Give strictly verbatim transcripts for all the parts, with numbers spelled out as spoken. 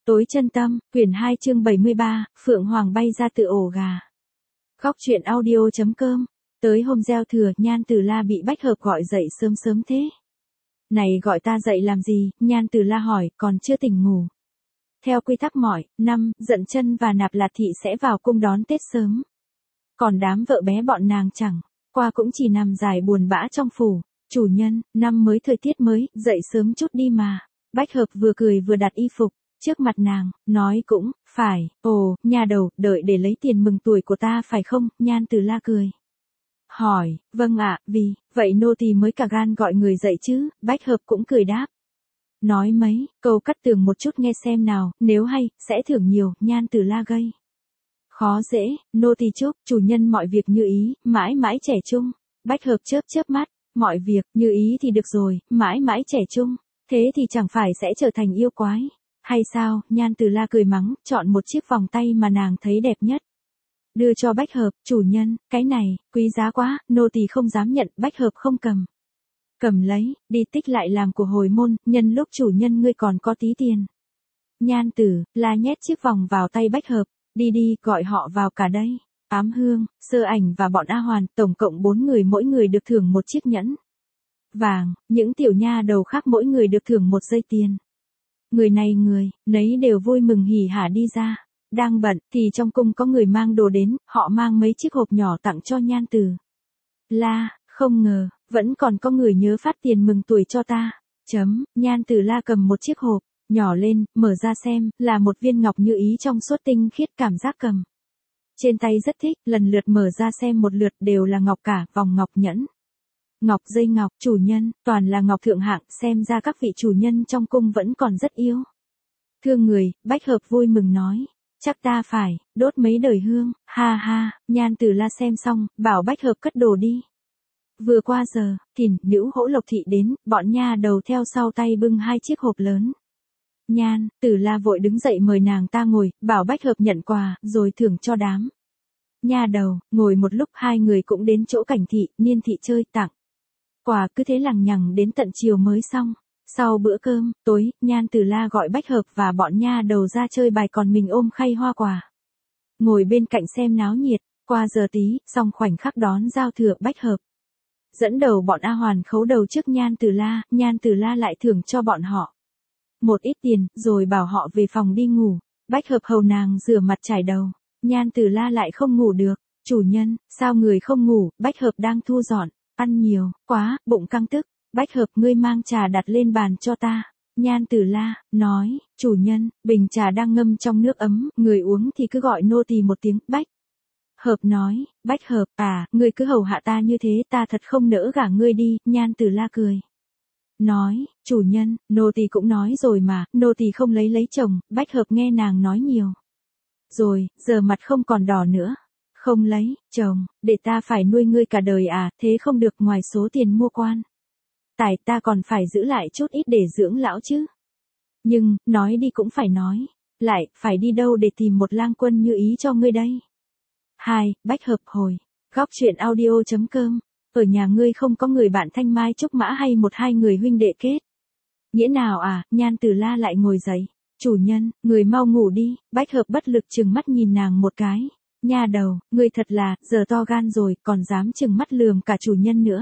Tối chân tâm, quyển hai chương bảy mươi ba, Phượng Hoàng bay ra từ ổ gà. Góc truyện audio.com. Tới hôm gieo thừa, Nhan Tử La bị Bách Hợp gọi dậy sớm sớm thế. Này gọi ta dậy làm gì? Nhan Tử La hỏi, còn chưa tỉnh ngủ. Theo quy tắc mọi năm, Dận Chân và Nạp Lạt Thị sẽ vào cung đón Tết sớm. Còn đám vợ bé bọn nàng chẳng qua cũng chỉ nằm dài buồn bã trong phủ. Chủ nhân, năm mới thời tiết mới, dậy sớm chút đi mà. Bách Hợp vừa cười vừa đặt y phục trước mặt nàng, nói cũng phải. Ồ, nhà đầu, đợi để lấy tiền mừng tuổi của ta phải không? Nhan Tử La cười. Hỏi, vâng ạ, vì, vậy nô tỳ mới cả gan gọi người dậy chứ. Bách Hợp cũng cười đáp. Nói mấy câu cắt tường một chút nghe xem nào, nếu hay, sẽ thưởng nhiều. Nhan Tử La gây khó dễ, nô tỳ chúc chủ nhân mọi việc như ý, mãi mãi trẻ trung. Bách Hợp chớp chớp mắt, mọi việc như ý thì được rồi, mãi mãi trẻ trung, thế thì chẳng phải sẽ trở thành yêu quái hay sao? Nhan Tử La cười mắng, chọn một chiếc vòng tay mà nàng thấy đẹp nhất, đưa cho Bách Hợp. Chủ nhân, cái này quý giá quá, nô tỳ không dám nhận. Bách Hợp không cầm. Cầm lấy, đi tích lại làm của hồi môn, nhân lúc chủ nhân ngươi còn có tí tiền. Nhan Tử La nhét chiếc vòng vào tay Bách Hợp, đi đi, gọi họ vào cả đây. Ám Hương, Sơ Ảnh và bọn A Hoàn, tổng cộng bốn người, mỗi người được thưởng một chiếc nhẫn vàng, những tiểu nha đầu khác mỗi người được thưởng một dây tiền. Người này người nấy đều vui mừng hỉ hả đi ra. Đang bận thì trong cung có người mang đồ đến, họ mang mấy chiếc hộp nhỏ tặng cho Nhan Tử La. Không ngờ, vẫn còn có người nhớ phát tiền mừng tuổi cho ta. Chấm, Nhan Tử La cầm một chiếc hộp nhỏ lên, mở ra xem, là một viên ngọc như ý trong suốt tinh khiết, cảm giác cầm trên tay rất thích, lần lượt mở ra xem một lượt, đều là ngọc cả, vòng ngọc, nhẫn ngọc, dây ngọc. Chủ nhân, toàn là ngọc thượng hạng, xem ra các vị chủ nhân trong cung vẫn còn rất yêu thương người. Bách Hợp vui mừng nói, chắc ta phải đốt mấy đời hương, ha ha. Nhan Tử La xem xong, bảo Bách Hợp cất đồ đi. Vừa qua giờ, Thìn Nữ Hỗ Lộc Thị đến, bọn nha đầu theo sau tay bưng hai chiếc hộp lớn. Nhan Tử La vội đứng dậy mời nàng ta ngồi, bảo Bách Hợp nhận quà, rồi thưởng cho đám nha đầu. Ngồi một lúc, hai người cũng đến chỗ Cảnh Thị, Niên Thị chơi tặng quà, cứ thế lằng nhằng đến tận chiều mới xong. Sau bữa cơm tối, Nhan Tử La gọi Bách Hợp và bọn nha đầu ra chơi bài, còn mình ôm khay hoa quả, ngồi bên cạnh xem náo nhiệt. Qua giờ tí, xong khoảnh khắc đón giao thừa, Bách Hợp dẫn đầu bọn A Hoàn khấu đầu trước Nhan Tử La. Nhan Tử La lại thưởng cho bọn họ một ít tiền, rồi bảo họ về phòng đi ngủ. Bách Hợp hầu nàng rửa mặt trải đầu. Nhan Tử La lại không ngủ được. Chủ nhân, sao người không ngủ? Bách Hợp đang thu dọn, ăn nhiều quá, bụng căng tức. Bách Hợp, ngươi mang trà đặt lên bàn cho ta. Nhan Tử La nói, chủ nhân, bình trà đang ngâm trong nước ấm, người uống thì cứ gọi nô tỳ một tiếng. Bách Hợp nói, Bách Hợp, à, ngươi cứ hầu hạ ta như thế, ta thật không nỡ gả ngươi đi. Nhan Tử La cười, nói, chủ nhân, nô tỳ cũng nói rồi mà, nô tỳ không lấy lấy chồng. Bách Hợp nghe nàng nói nhiều rồi, giờ mặt không còn đỏ nữa. Không lấy chồng, để ta phải nuôi ngươi cả đời à? Thế không được, ngoài số tiền mua quan tài, ta còn phải giữ lại chút ít để dưỡng lão chứ. Nhưng, nói đi cũng phải nói lại, phải đi đâu để tìm một lang quân như ý cho ngươi đây? Hai, Bách Hợp hồi. Góc truyện audio.com. Ở nhà ngươi không có người bạn thanh mai trúc mã hay một hai người huynh đệ kết nghĩa nào à? Nhan Tử La lại ngồi dậy. Chủ nhân, người mau ngủ đi. Bách Hợp bất lực trừng mắt nhìn nàng một cái. Nha đầu, ngươi thật là, giờ to gan rồi, còn dám trừng mắt lườm cả chủ nhân nữa.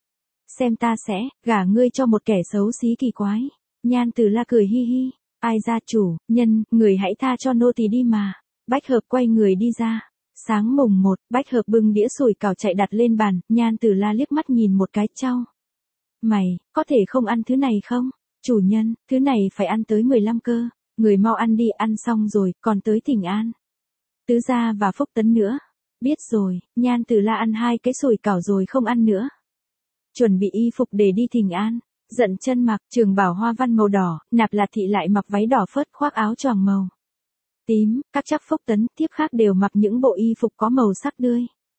Xem ta sẽ gả ngươi cho một kẻ xấu xí kỳ quái. Nhan Tử La cười hi hi. Ai ra? Chủ nhân, người hãy tha cho nô tỳ đi mà. Bách Hợp quay người đi ra. Sáng mùng một, Bách Hợp bưng đĩa sủi cảo chạy đặt lên bàn. Nhan Tử La liếc mắt nhìn một cái, chau mày, có thể không ăn thứ này không? Chủ nhân, thứ này phải ăn tới mười lăm cơ. Người mau ăn đi, ăn xong rồi, còn tới Thỉnh An, Tứ Gia và Phúc Tấn nữa. Biết rồi. Nhan Tử La ăn hai cái sủi cảo rồi không ăn nữa. Chuẩn bị y phục để đi Thỉnh An. Dận Chân mặc trường bào hoa văn màu đỏ, Nạp Lạt Thị lại mặc váy đỏ phớt, khoác áo choàng màu tím, các chắc Phúc Tấn tiếp khác đều mặc những bộ y phục có màu sắc tươi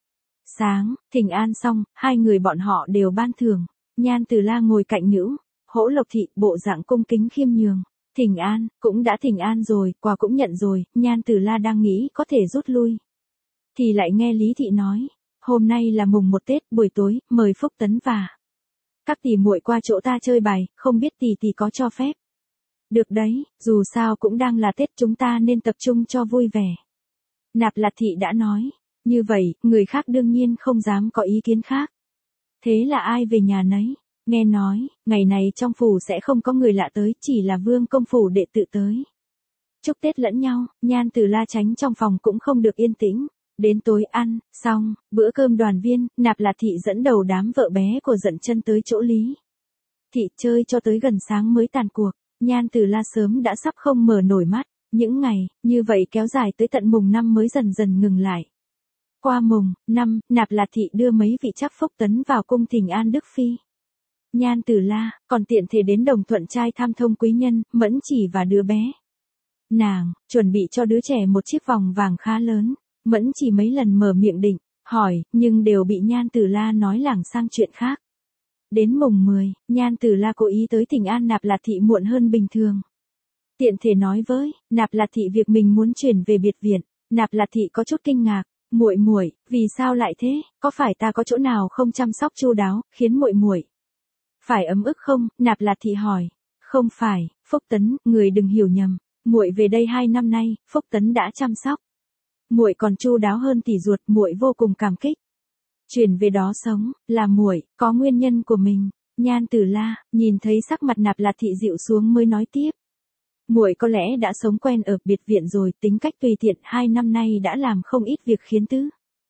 sáng. Thỉnh An xong, hai người bọn họ đều ban thưởng. Nhan Tử La ngồi cạnh Nữ Hỗ Lộc Thị, bộ dạng cung kính khiêm nhường. Thỉnh An, cũng đã thỉnh an rồi, quà cũng nhận rồi. Nhan Tử La đang nghĩ có thể rút lui, thì lại nghe Lý Thị nói, hôm nay là mùng một Tết, buổi tối, mời Phúc Tấn và các tỷ muội qua chỗ ta chơi bài, không biết tỷ tỷ có cho phép? Được đấy, dù sao cũng đang là Tết, chúng ta nên tập trung cho vui vẻ. Nạp Lạt Thị đã nói. Như vậy, người khác đương nhiên không dám có ý kiến khác. Thế là ai về nhà nấy. Nghe nói, ngày này trong phủ sẽ không có người lạ tới, chỉ là vương công phủ đệ tự tới. Chúc Tết lẫn nhau, Nhan Từ La tránh trong phòng cũng không được yên tĩnh. Đến tối ăn, xong, bữa cơm đoàn viên, Nạp Lạt Thị dẫn đầu đám vợ bé của Dận Chân tới chỗ Lý Thị chơi cho tới gần sáng mới tàn cuộc. Nhan Từ La sớm đã sắp không mở nổi mắt. Những ngày, như vậy kéo dài tới tận mùng năm mới dần dần ngừng lại. Qua mùng năm, Nạp Lạt Thị đưa mấy vị chắc phúc tấn vào cung thỉnh an Đức Phi. Nhan Từ La, còn tiện thể đến Đồng Thuận trai thăm thông quý nhân, Mẫn Chỉ và đứa bé. Nàng, chuẩn bị cho đứa trẻ một chiếc vòng vàng khá lớn. Mẫn Chỉ mấy lần mở miệng định, hỏi, nhưng đều bị Nhan Từ La nói lảng sang chuyện khác. Đến mùng mười, Nhan Từ La cố ý tới thỉnh an Nạp Lạt Thị muộn hơn bình thường. Tiện thể nói với Nạp Lạt Thị việc mình muốn chuyển về biệt viện. Nạp Lạt Thị có chút kinh ngạc, muội muội, vì sao lại thế? Có phải ta có chỗ nào không chăm sóc chu đáo, khiến muội muội phải ấm ức không? Nạp Lạt Thị hỏi. Không phải, Phúc Tấn, người đừng hiểu nhầm. Muội về đây hai năm nay, Phúc Tấn đã chăm sóc. Muội còn chu đáo hơn tỷ ruột, muội vô cùng cảm kích. Chuyển về đó sống, là muội có nguyên nhân của mình. Nhan Từ La nhìn thấy sắc mặt Nạp Lạt Thị dịu xuống mới nói tiếp. Muội có lẽ đã sống quen ở biệt viện rồi, tính cách tùy tiện, hai năm nay đã làm không ít việc khiến tứ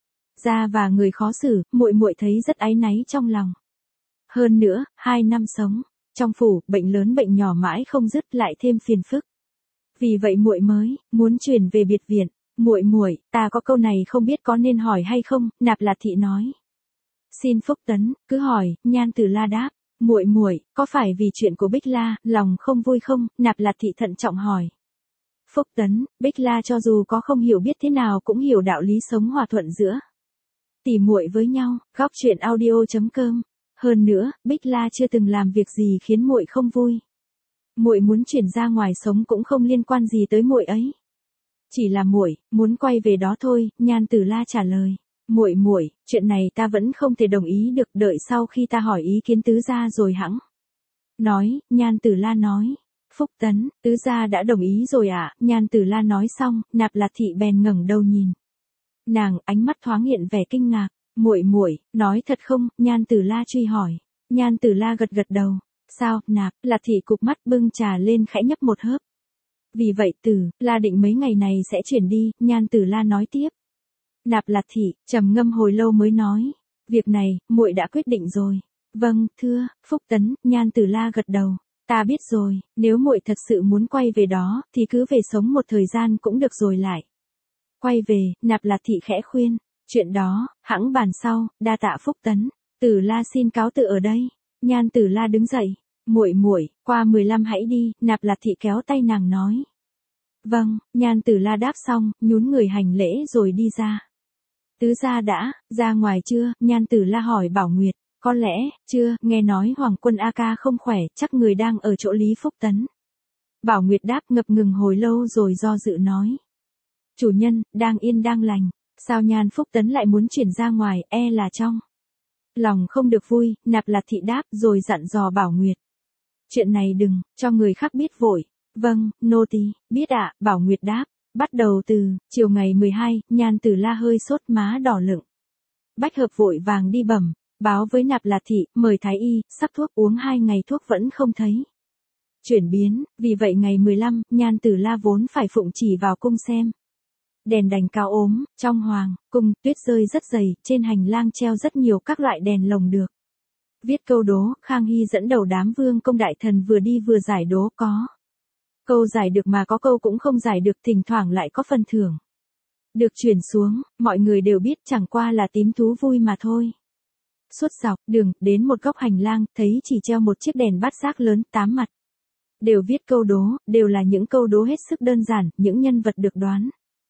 gia và người khó xử, muội muội thấy rất áy náy trong lòng. Hơn nữa, hai năm sống trong phủ, bệnh lớn bệnh nhỏ mãi không dứt, lại thêm phiền phức. Vì vậy muội mới muốn chuyển về biệt viện. Muội muội, ta có câu này không biết có nên hỏi hay không? Nạp Lạt Thị nói. Xin Phúc Tấn, cứ hỏi. Nhan Từ La đáp. Muội muội, có phải vì chuyện của Bích La, lòng không vui không? Nạp Lạt Thị thận trọng hỏi. Phúc Tấn, Bích La cho dù có không hiểu biết thế nào cũng hiểu đạo lý sống hòa thuận giữa tỉ muội với nhau. Góc truyện audio chấm com. Hơn nữa, Bích La chưa từng làm việc gì khiến muội không vui. Muội muốn chuyển ra ngoài sống cũng không liên quan gì tới muội ấy. Chỉ là muội muốn quay về đó thôi. Nhan Từ La trả lời. Muội muội, chuyện này ta vẫn không thể đồng ý được, đợi sau khi ta hỏi ý kiến tứ gia rồi hẵng nói. Nhan Từ La nói. Phúc Tấn, tứ gia đã đồng ý rồi ạ. À? Nhan Từ La nói xong, Nạp Lạt Thị bèn ngẩng đầu nhìn nàng, ánh mắt thoáng hiện vẻ kinh ngạc. Muội muội, nói thật không? Nhan Từ La truy hỏi. Nhan Từ La gật gật đầu. Sao? Nạp Lạt Thị cụp mắt bưng trà lên khẽ nhấp một hớp. Vì vậy Từ La định mấy ngày này sẽ chuyển đi. Nhan Từ La nói tiếp. Nạp Lạt Thị trầm ngâm hồi lâu mới nói. Việc này, muội đã quyết định rồi. Vâng, thưa, Phúc Tấn. Nhan Từ La gật đầu. Ta biết rồi, nếu muội thật sự muốn quay về đó, thì cứ về sống một thời gian cũng được rồi lại quay về. Nạp Lạt Thị khẽ khuyên. Chuyện đó, hẵng bàn sau. Đa tạ Phúc Tấn. Từ La xin cáo từ ở đây. Nhan Từ La đứng dậy. Muội muội, qua mười lăm hãy đi. Nạp Lạt Thị kéo tay nàng nói. Vâng. Nhan Từ La đáp xong, nhún người hành lễ rồi đi ra. Tứ gia đã ra ngoài chưa? Nhan Từ La hỏi Bảo Nguyệt. Có lẽ chưa, nghe nói Hoàng Quân A Ca không khỏe, chắc người đang ở chỗ Lý Phúc Tấn. Bảo Nguyệt đáp ngập ngừng hồi lâu rồi do dự nói. Chủ nhân, đang yên đang lành. Sao Nhan Phúc Tấn lại muốn chuyển ra ngoài? E là trong lòng không được vui. Nạp Lạt Thị đáp rồi dặn dò Bảo Nguyệt. Chuyện này đừng cho người khác biết vội. Vâng, nô tỳ biết ạ. Bảo Nguyệt đáp. Bắt đầu từ chiều ngày mười hai, Nhan Từ La hơi sốt, má đỏ lựng. Bách Hợp vội vàng đi bẩm báo với Nạp Lạt Thị, mời thái y, sắc thuốc, uống hai ngày thuốc vẫn không thấy chuyển biến. Vì vậy ngày mười lăm, Nhan Từ La vốn phải phụng chỉ vào cung xem đèn đành cao ốm. Trong hoàng cung, tuyết rơi rất dày, trên hành lang treo rất nhiều các loại đèn lồng được viết câu đố. Khang Hy dẫn đầu đám vương công đại thần vừa đi vừa giải đố, có câu giải được mà có câu cũng không giải được, thỉnh thoảng lại có phần thưởng được chuyển xuống. Mọi người đều biết chẳng qua là tím thú vui mà thôi. Suốt dọc đường, đến một góc hành lang, thấy chỉ treo một chiếc đèn bát giác lớn, tám mặt đều viết câu đố, đều là những câu đố hết sức đơn giản, những nhân vật được đoán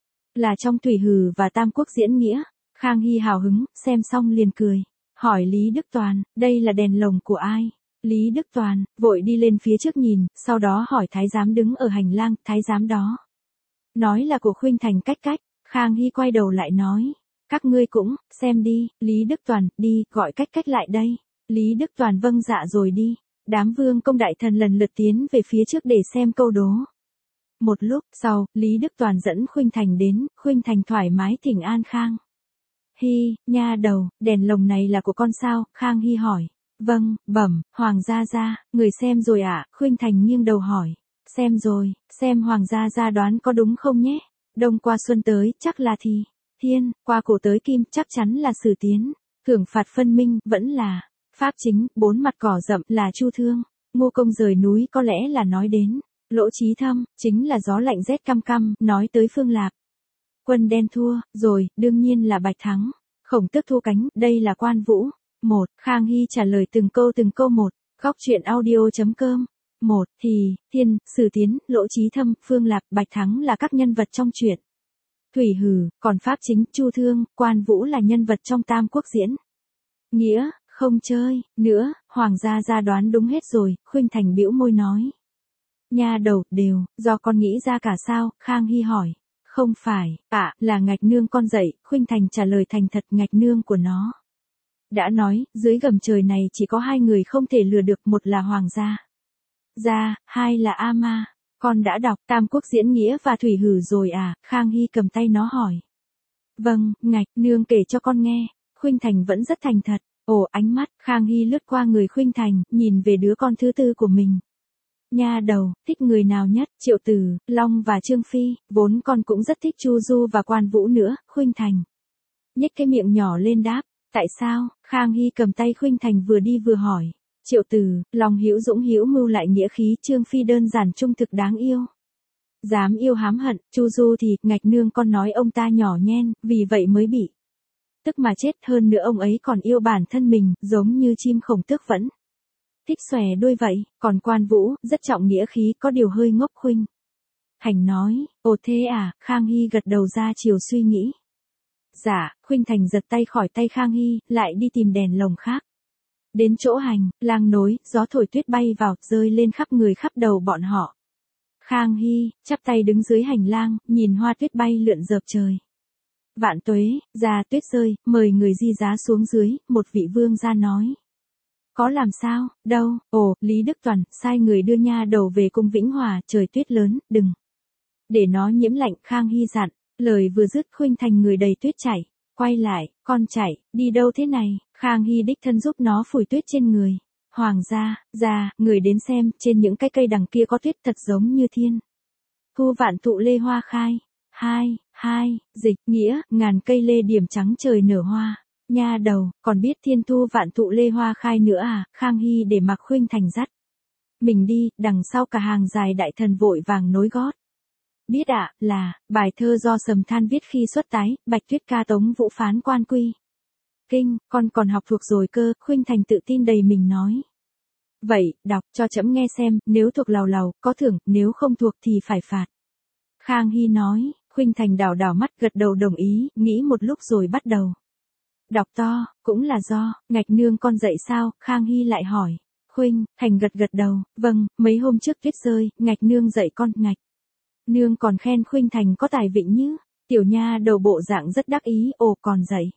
là trong Thủy Hử và Tam Quốc diễn nghĩa. Khang Hy hào hứng, xem xong liền cười, hỏi Lý Đức Toàn, đây là đèn lồng của ai? Lý Đức Toàn vội đi lên phía trước nhìn, sau đó hỏi thái giám đứng ở hành lang. Thái giám đó nói là của Khuynh Thành Cách Cách. Khang Hy quay đầu lại nói, các ngươi cũng xem đi. Lý Đức Toàn, đi, gọi Cách Cách lại đây. Lý Đức Toàn vâng dạ rồi đi. Đám vương công đại thần lần lượt tiến về phía trước để xem câu đố. Một lúc sau, Lý Đức Toàn dẫn Khuynh Thành đến, Khuynh Thành thoải mái thỉnh an Khang Hy, nha đầu, đèn lồng này là của con sao? Khang Hy hỏi. Vâng, bẩm, Hoàng gia gia, người xem rồi ạ? À? Khuynh Thành nghiêng đầu hỏi. Xem rồi, xem Hoàng gia gia đoán có đúng không nhé? Đông qua xuân tới, chắc là thì. Thiên, qua cổ tới kim, chắc chắn là Sử Tiến. Thưởng phạt phân minh, vẫn là. Pháp chính, bốn mặt cỏ rậm, là Chu Thương. Ngô công rời núi có lẽ là nói đến. Lỗ Chí Thâm, chính là gió lạnh rét căm căm, nói tới Phương Lạp. Quân đen thua, rồi, đương nhiên là Bạch thắng. Khổng Tước thu cánh, đây là Quan Vũ. Một, Khang Hy trả lời từng câu từng câu một. Góc truyện audio.com. Một, thì, Thiên, Sử Tiến, Lỗ Chí Thâm, Phương Lạp, Bạch thắng là các nhân vật trong truyện. Thủy Hử, còn Pháp chính, Chu Thương, Quan Vũ là nhân vật trong Tam Quốc diễn. Nghĩa, không chơi, nữa, Hoàng gia gia đoán đúng hết rồi, Khuynh Thành bĩu môi nói. Nha đầu, đều, do con nghĩ ra cả sao? Khang Hy hỏi. Không phải, ạ, à, là Ngạch nương con dậy, Khuynh Thành trả lời thành thật. Ngạch nương của nó đã nói, dưới gầm trời này chỉ có hai người không thể lừa được, một là Hoàng gia gia, hai là A Ma. Con đã đọc Tam Quốc diễn Nghĩa và Thủy Hử rồi à? Khang Hy cầm tay nó hỏi. Vâng, Ngạch nương kể cho con nghe. Khuynh Thành vẫn rất thành thật. Ồ, ánh mắt Khang Hy lướt qua người Khuynh Thành, nhìn về đứa con thứ tư của mình. Nha đầu, thích người nào nhất? Triệu Tử, Long và Trương Phi, vốn con cũng rất thích Chu Du và Quan Vũ nữa. Khuynh Thành nhếch cái miệng nhỏ lên đáp. Tại sao? Khang Hy cầm tay Khuynh Thành vừa đi vừa hỏi. Triệu Tử, Long hữu dũng hữu mưu lại nghĩa khí, Trương Phi đơn giản trung thực đáng yêu. Dám yêu hám hận, Chu Du thì, Ngạch nương con nói ông ta nhỏ nhen, vì vậy mới bị tức mà chết, hơn nữa ông ấy còn yêu bản thân mình, giống như chim Khổng Tước vẫn thích xòe đuôi vậy. Còn Quan Vũ, rất trọng nghĩa khí, có điều hơi ngốc. Khuynh Thành nói. Ồ thế à? Khang Hy gật đầu ra chiều suy nghĩ. Dạ, Khuynh Thành giật tay khỏi tay Khang Hy, lại đi tìm đèn lồng khác. Đến chỗ hành lang nối, gió thổi tuyết bay vào, rơi lên khắp người khắp đầu bọn họ. Khang Hy chắp tay đứng dưới hành lang, nhìn hoa tuyết bay lượn dợp trời. Vạn tuế, ra tuyết rơi, mời người di giá xuống dưới, một vị vương gia nói. Có làm sao? Đâu? Ồ, Lý Đức Toàn, sai người đưa nha đầu về cung Vĩnh Hòa, trời tuyết lớn, đừng để nó nhiễm lạnh. Khang Hy dặn, lời vừa dứt Khuynh Thành người đầy tuyết chảy. Quay lại, con chạy, đi đâu thế này? Khang Hy đích thân giúp nó phủi tuyết trên người. Hoàng gia, gia, người đến xem, trên những cái cây đằng kia có tuyết thật giống như thiên thu vạn thụ lê hoa khai. Hai, hai, dịch, nghĩa, ngàn cây lê điểm trắng trời nở hoa. Nha đầu, còn biết thiên thu vạn thụ lê hoa khai nữa à? Khang Hy để mặc Khuynh Thành dắt mình đi, đằng sau cả hàng dài đại thần vội vàng nối gót. Biết ạ, à, là, bài thơ do Sầm Than viết khi xuất tái, Bạch Tuyết ca Tống Vũ phán quan quy. Kinh, con còn học thuộc rồi cơ. Khuynh Thành tự tin đầy mình nói. Vậy, đọc cho trẫm nghe xem, nếu thuộc làu làu, có thưởng, nếu không thuộc thì phải phạt. Khang Hy nói. Khuynh Thành đảo đảo mắt gật đầu đồng ý, nghĩ một lúc rồi bắt đầu đọc to. Cũng là do Ngạch nương con dậy sao? Khang Hy lại hỏi. Khuynh Thành gật gật đầu. Vâng, mấy hôm trước tuyết rơi, Ngạch nương dậy con. Ngạch nương còn khen Khuynh Thành có tài vịnh như. Tiểu nha đầu bộ dạng rất đắc ý. Ồ, còn dậy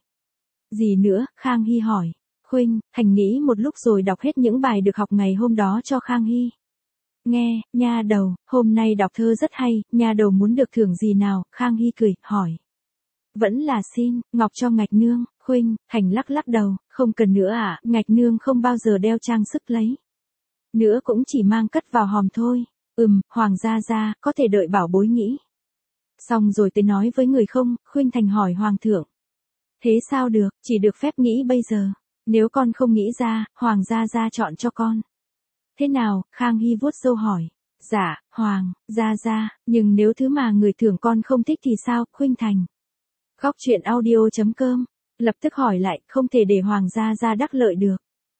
gì nữa? Khang Hy hỏi. Khuynh Thành nghĩ một lúc rồi đọc hết những bài được học ngày hôm đó cho Khang Hy nghe. Nha đầu, hôm nay đọc thơ rất hay, nha đầu muốn được thưởng gì nào? Khang Hy cười, hỏi. Vẫn là xin ngọc cho Ngạch nương. Khuynh Thành lắc lắc đầu. Không cần nữa ạ, à? Ngạch nương không bao giờ đeo trang sức lấy nữa, cũng chỉ mang cất vào hòm thôi. Ừm, Hoàng gia gia, có thể đợi bảo bối nghĩ xong rồi tới nói với người không? Khuynh Thành hỏi Hoàng thượng. Thế sao được, chỉ được phép nghĩ bây giờ. Nếu con không nghĩ ra, Hoàng gia gia chọn cho con. Thế nào? Khang Hy vuốt râu hỏi. Dạ, Hoàng gia gia, nhưng nếu thứ mà người thưởng con không thích thì sao? Khuynh Thành. Góc truyện audio.com. Lập tức hỏi lại, không thể để Hoàng gia gia đắc lợi được.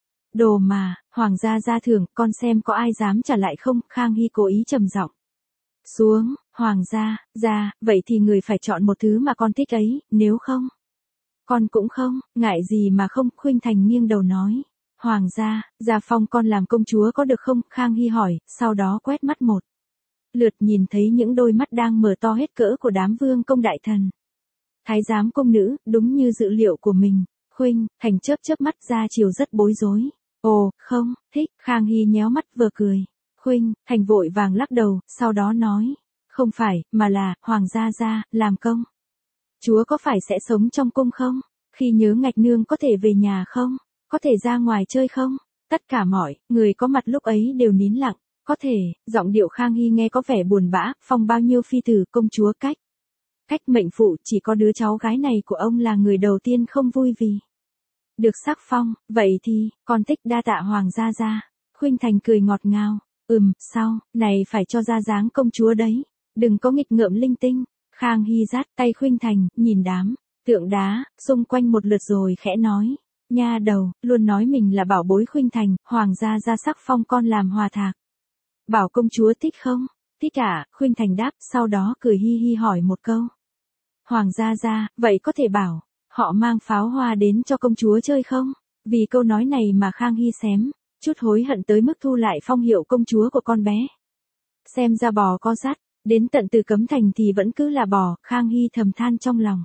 Đồ mà, Hoàng gia gia thưởng, con xem có ai dám trả lại không? Khang Hy cố ý trầm giọng xuống. Hoàng gia gia, vậy thì người phải chọn một thứ mà con thích ấy, nếu không con cũng không, ngại gì mà không? Khuynh Thành nghiêng đầu nói. Hoàng gia gia phong con làm công chúa có được không? Khang Hy hỏi, sau đó quét mắt một lượt nhìn thấy những đôi mắt đang mở to hết cỡ của đám vương công đại thần. Thái giám công nữ, đúng như dự liệu của mình. Khuynh Thành chớp chớp mắt ra chiều rất bối rối. Ồ, không, thích, Khang Hy nhéo mắt vừa cười. Khuynh Thành vội vàng lắc đầu, sau đó nói. Không phải, mà là, Hoàng gia gia, làm công. Chúa có phải sẽ sống trong cung không? Khi nhớ ngạch nương có thể về nhà không? Có thể ra ngoài chơi không? Tất cả mọi người có mặt lúc ấy đều nín lặng. Có thể, giọng điệu Khang Hy nghe có vẻ buồn bã, phong bao nhiêu phi tử công chúa cách. Cách mệnh phụ chỉ có đứa cháu gái này của ông là người đầu tiên không vui vì. Được sắc phong, vậy thì, con thích đa tạ Hoàng gia gia. Khuynh Thành cười ngọt ngào. Ừm, sao, này phải cho ra dáng công chúa đấy. Đừng có nghịch ngợm linh tinh. Khang Hy dắt tay Khuynh Thành, nhìn đám tượng đá xung quanh một lượt rồi khẽ nói. Nha đầu, luôn nói mình là bảo bối Khuynh Thành, Hoàng gia gia sắc phong con làm hòa thạc. Bảo công chúa thích không? Thích ạ, Khuynh Thành đáp, sau đó cười hi hi hỏi một câu. Hoàng gia gia, vậy có thể bảo, họ mang pháo hoa đến cho công chúa chơi không? Vì câu nói này mà Khang Hy xém, chút hối hận tới mức thu lại phong hiệu công chúa của con bé. Xem ra bò có dắt, đến tận từ Cấm Thành thì vẫn cứ là bò, Khang Hy thầm than trong lòng.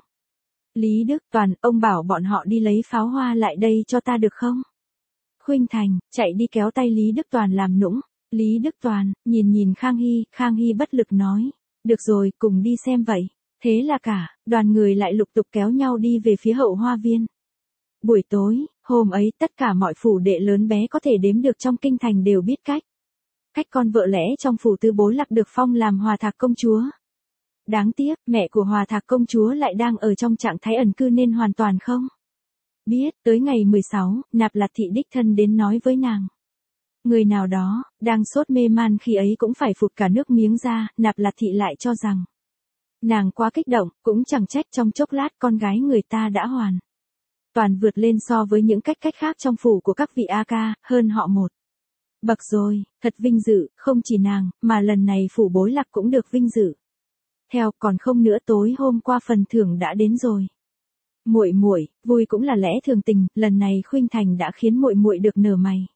Lý Đức Toàn, ông bảo bọn họ đi lấy pháo hoa lại đây cho ta được không? Khuynh Thành, chạy đi kéo tay Lý Đức Toàn làm nũng. Lý Đức Toàn, nhìn nhìn Khang Hy, Khang Hy bất lực nói. Được rồi, cùng đi xem vậy. Thế là cả, đoàn người lại lục tục kéo nhau đi về phía hậu hoa viên. Buổi tối, hôm ấy tất cả mọi phủ đệ lớn bé có thể đếm được trong kinh thành đều biết cách. Cách con vợ lẽ trong phủ Tư Bối Lạc được phong làm Hòa Thạc công chúa. Đáng tiếc, mẹ của Hòa Thạc công chúa lại đang ở trong trạng thái ẩn cư nên hoàn toàn không biết. Tới ngày mười sáu, Nạp Lạt Thị đích thân đến nói với nàng. Người nào đó, đang sốt mê man khi ấy cũng phải phụt cả nước miếng ra, Nạp Lạt Thị lại cho rằng. Nàng quá kích động, cũng chẳng trách trong chốc lát con gái người ta đã hoàn. Toàn vượt lên so với những cách cách khác trong phủ của các vị A ca, hơn họ một. Bậc rồi, thật vinh dự, không chỉ nàng, mà lần này phủ Bối Lạc cũng được vinh dự. Theo, còn không nữa tối hôm qua phần thưởng đã đến rồi. Muội muội, vui cũng là lẽ thường tình, lần này Khuynh Thành đã khiến muội muội được nở mày.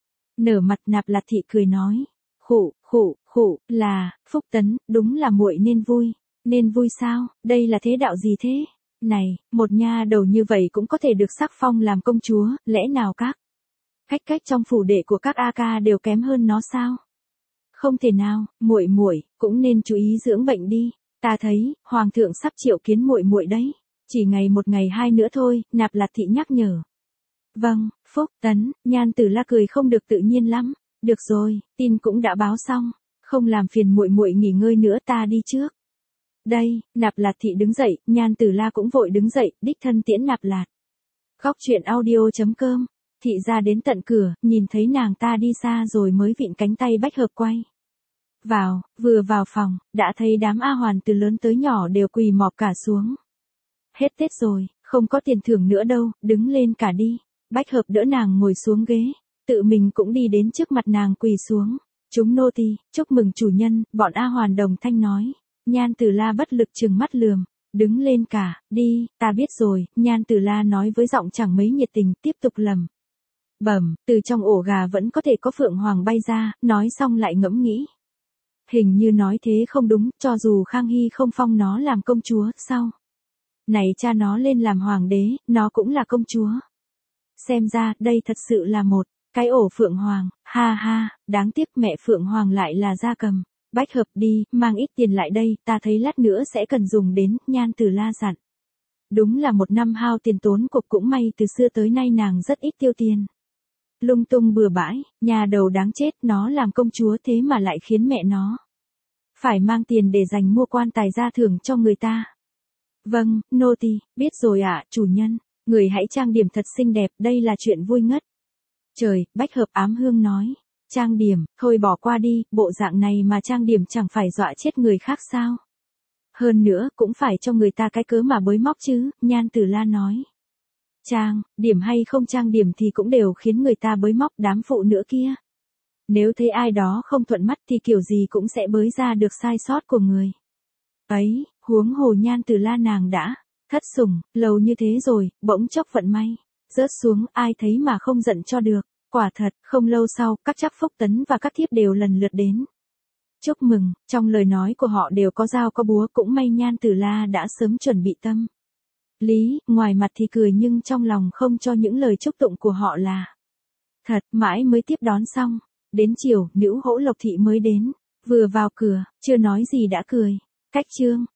Nở mặt. Nạp Lạt Thị cười nói, khụ, khụ, khụ, là, Phúc Tấn, đúng là muội nên vui. Nên vui sao, đây là thế đạo gì thế? Này, một nha đầu như vậy cũng có thể được sắc phong làm công chúa, lẽ nào các cách cách trong phủ đệ của các A ca đều kém hơn nó sao? Không thể nào, muội muội cũng nên chú ý dưỡng bệnh đi. Ta thấy, hoàng thượng sắp triệu kiến muội muội đấy. Chỉ ngày một ngày hai nữa thôi, Nạp Lạt Thị nhắc nhở. Vâng, Phúc Tấn, Nhan Tử La cười không được tự nhiên lắm. Được rồi, tin cũng đã báo xong, không làm phiền muội muội nghỉ ngơi nữa, ta đi trước. Đây, Nạp Lạt Thị đứng dậy, Nhan Tử La cũng vội đứng dậy, đích thân tiễn Nạp Lạt. Góc truyện audio chấm com. Thị ra đến tận cửa, nhìn thấy nàng ta đi xa rồi mới vịn cánh tay bách hợp quay vào, vừa vào phòng, đã thấy đám A Hoàn từ lớn tới nhỏ đều quỳ mọp cả xuống. Hết Tết rồi, không có tiền thưởng nữa đâu, đứng lên cả đi. Bách hợp đỡ nàng ngồi xuống ghế, tự mình cũng đi đến trước mặt nàng quỳ xuống. Chúng nô tỳ chúc mừng chủ nhân, bọn A Hoàn đồng thanh nói. Nhan Tử La bất lực trừng mắt lườm, đứng lên cả, đi, ta biết rồi, Nhan Tử La nói với giọng chẳng mấy nhiệt tình, tiếp tục lầm. Bẩm, từ trong ổ gà vẫn có thể có phượng hoàng bay ra, nói xong lại ngẫm nghĩ. Hình như nói thế không đúng, cho dù Khang Hy không phong nó làm công chúa, sao? Này cha nó lên làm hoàng đế, nó cũng là công chúa. Xem ra, đây thật sự là một cái ổ phượng hoàng, ha ha, đáng tiếc mẹ phượng hoàng lại là gia cầm. Bách hợp đi, mang ít tiền lại đây, ta thấy lát nữa sẽ cần dùng đến, Nhan Tử La dặn. Đúng là một năm hao tiền tốn cuộc, cũng may từ xưa tới nay nàng rất ít tiêu tiền. Lung tung bừa bãi, nhà đầu đáng chết, nó làm công chúa thế mà lại khiến mẹ nó phải mang tiền để dành mua quan tài gia thưởng cho người ta. Vâng, nô tỳ biết rồi ạ, chủ nhân, người hãy trang điểm thật xinh đẹp, đây là chuyện vui ngất. Trời, Bách hợp ám hương nói. Trang điểm, thôi bỏ qua đi, bộ dạng này mà trang điểm chẳng phải dọa chết người khác sao? Hơn nữa, cũng phải cho người ta cái cớ mà bới móc chứ, Nhan Tử La nói. Trang, điểm hay không trang điểm thì cũng đều khiến người ta bới móc, đám phụ nữ kia. Nếu thấy ai đó không thuận mắt thì kiểu gì cũng sẽ bới ra được sai sót của người ấy, huống hồ Nhan Tử La nàng đã thất sủng, lâu như thế rồi, bỗng chốc vận may rớt xuống, ai thấy mà không giận cho được. Quả thật, không lâu sau, các chắc Phúc Tấn và các thiếp đều lần lượt đến. Chúc mừng, trong lời nói của họ đều có dao có búa, cũng may Nhan Tử La đã sớm chuẩn bị tâm lý, ngoài mặt thì cười nhưng trong lòng không cho những lời chúc tụng của họ là Thật, mãi mới tiếp đón xong. Đến chiều, nữ hỗ Lộc Thị mới đến. Vừa vào cửa, chưa nói gì đã cười. Cách trương,